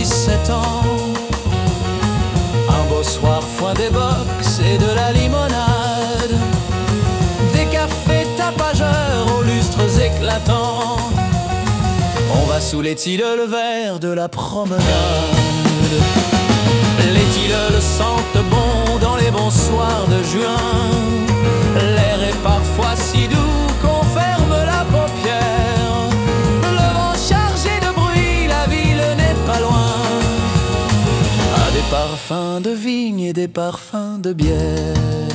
17 ans. Un beau soir, foin des box et de la limonade, des cafés tapageurs aux lustres éclatants. On va sous les tilleuls verts de la promenade. Les tilleuls sentent bon dans les bons soirs de juin. L'air est parfois si doux qu'on ferme la paupière. Le vent chargé de bruit, la ville n'est pas loin. À des parfums de vigne et des parfums de bière.